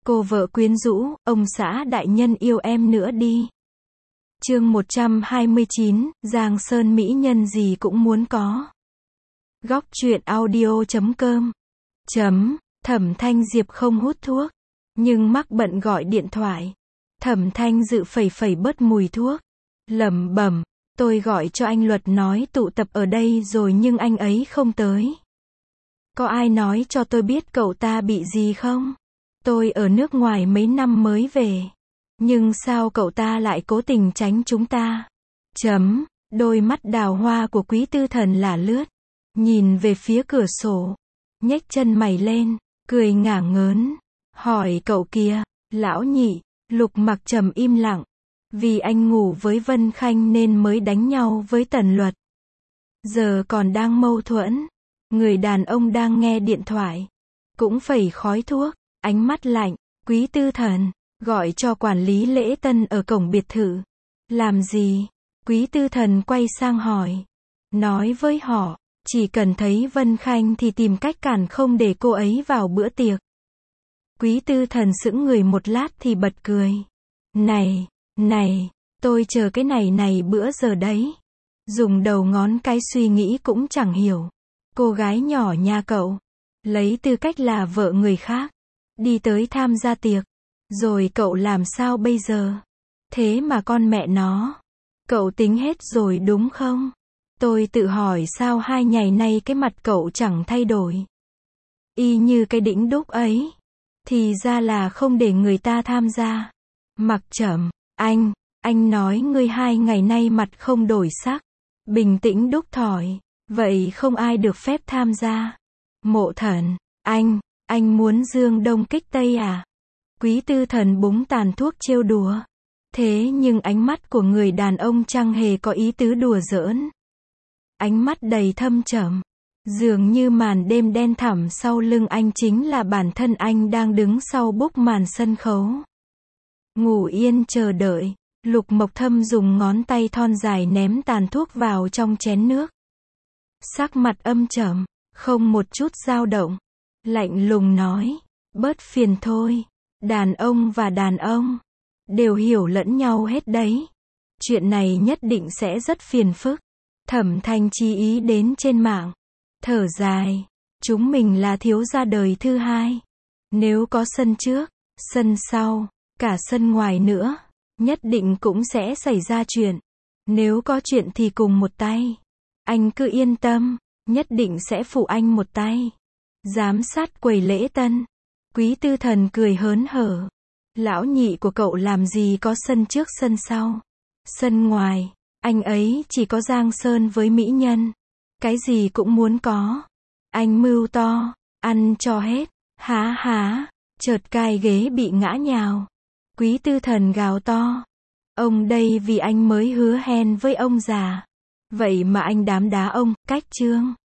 Cô vợ quyến rũ, ông xã đại nhân yêu em nữa đi. Chương 129, Giang Sơn mỹ nhân gì cũng muốn có. Góc truyện audio.com. Thẩm Thanh Diệp không hút thuốc, nhưng mắc bận gọi điện thoại. Thẩm Thanh Dự phẩy bớt mùi thuốc, lẩm bẩm, tôi gọi cho anh Luật nói tụ tập ở đây rồi nhưng anh ấy không tới. Có ai nói cho tôi biết cậu ta bị gì không? Tôi ở nước ngoài mấy năm mới về. Nhưng sao cậu ta lại cố tình tránh chúng ta? Đôi mắt đào hoa của Quý Tư Thần là lướt, nhìn về phía cửa sổ, nhếch chân mày lên, cười ngả ngớn, hỏi cậu kia, lão nhị. Lục Mặc Trầm im lặng, vì anh ngủ với Vân Khanh nên mới đánh nhau với Tần Luật. Giờ còn đang mâu thuẫn, người đàn ông đang nghe điện thoại, cũng phẩy khói thuốc, ánh mắt lạnh. Quý Tư Thần, gọi cho quản lý lễ tân ở cổng biệt thự. Làm gì? Quý Tư Thần quay sang hỏi. Nói với họ, chỉ cần thấy Vân Khanh thì tìm cách cản không để cô ấy vào bữa tiệc. Quý Tư Thần sững người một lát thì bật cười. Này, tôi chờ cái này bữa giờ đấy. Dùng đầu ngón cái suy nghĩ cũng chẳng hiểu. Cô gái nhỏ nhà cậu, lấy tư cách là vợ người khác, đi tới tham gia tiệc. Rồi cậu làm sao bây giờ? Thế mà con mẹ nó, cậu tính hết rồi đúng không? Tôi tự hỏi sao 2 ngày nay cái mặt cậu chẳng thay đổi. Y như cái đĩnh đúc ấy. Thì ra là không để người ta tham gia. Mặc Trầm, anh nói ngươi 2 ngày nay mặt không đổi sắc. Bình tĩnh đúc thỏi. Vậy không ai được phép tham gia. Mộ Thần, anh muốn dương đông kích tây à? Quý Tư Thần búng tàn thuốc trêu đùa. Thế nhưng ánh mắt của người đàn ông chẳng hề có ý tứ đùa giỡn. Ánh mắt đầy thâm trầm. Dường như màn đêm đen thẳm sau lưng anh chính là bản thân anh đang đứng sau bức màn sân khấu. Ngủ yên chờ đợi, Lục Mộc Thâm dùng ngón tay thon dài ném tàn thuốc vào trong chén nước. Sắc mặt âm trầm, không một chút dao động. Lạnh lùng nói, bớt phiền thôi. Đàn ông và đàn ông đều hiểu lẫn nhau hết đấy. Chuyện này nhất định sẽ rất phiền phức. Thẩm Thanh chi ý đến trên mạng. Thở dài, chúng mình là thiếu gia đời thứ hai. Nếu có sân trước, sân sau, cả sân ngoài nữa, nhất định cũng sẽ xảy ra chuyện. Nếu có chuyện thì cùng một tay. Anh cứ yên tâm, nhất định sẽ phụ anh một tay. Giám sát quầy lễ tân. Quý Tư Thần cười hớn hở. Lão nhị của cậu làm gì có sân trước sân sau. Sân ngoài, anh ấy chỉ có Giang Sơn với mỹ nhân. Cái gì cũng muốn có. Anh mưu to, ăn cho hết. Há, chợt cai ghế bị ngã nhào. Quý Tư Thần gào to. Ông đây vì anh mới hứa hẹn với ông già. Vậy mà anh đám đá ông, cách chương.